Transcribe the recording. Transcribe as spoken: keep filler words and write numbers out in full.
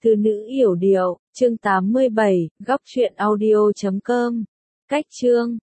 Từ nữ yểu điệu, chương tám mươi bảy, góc truyện audio chấm com. Cách chương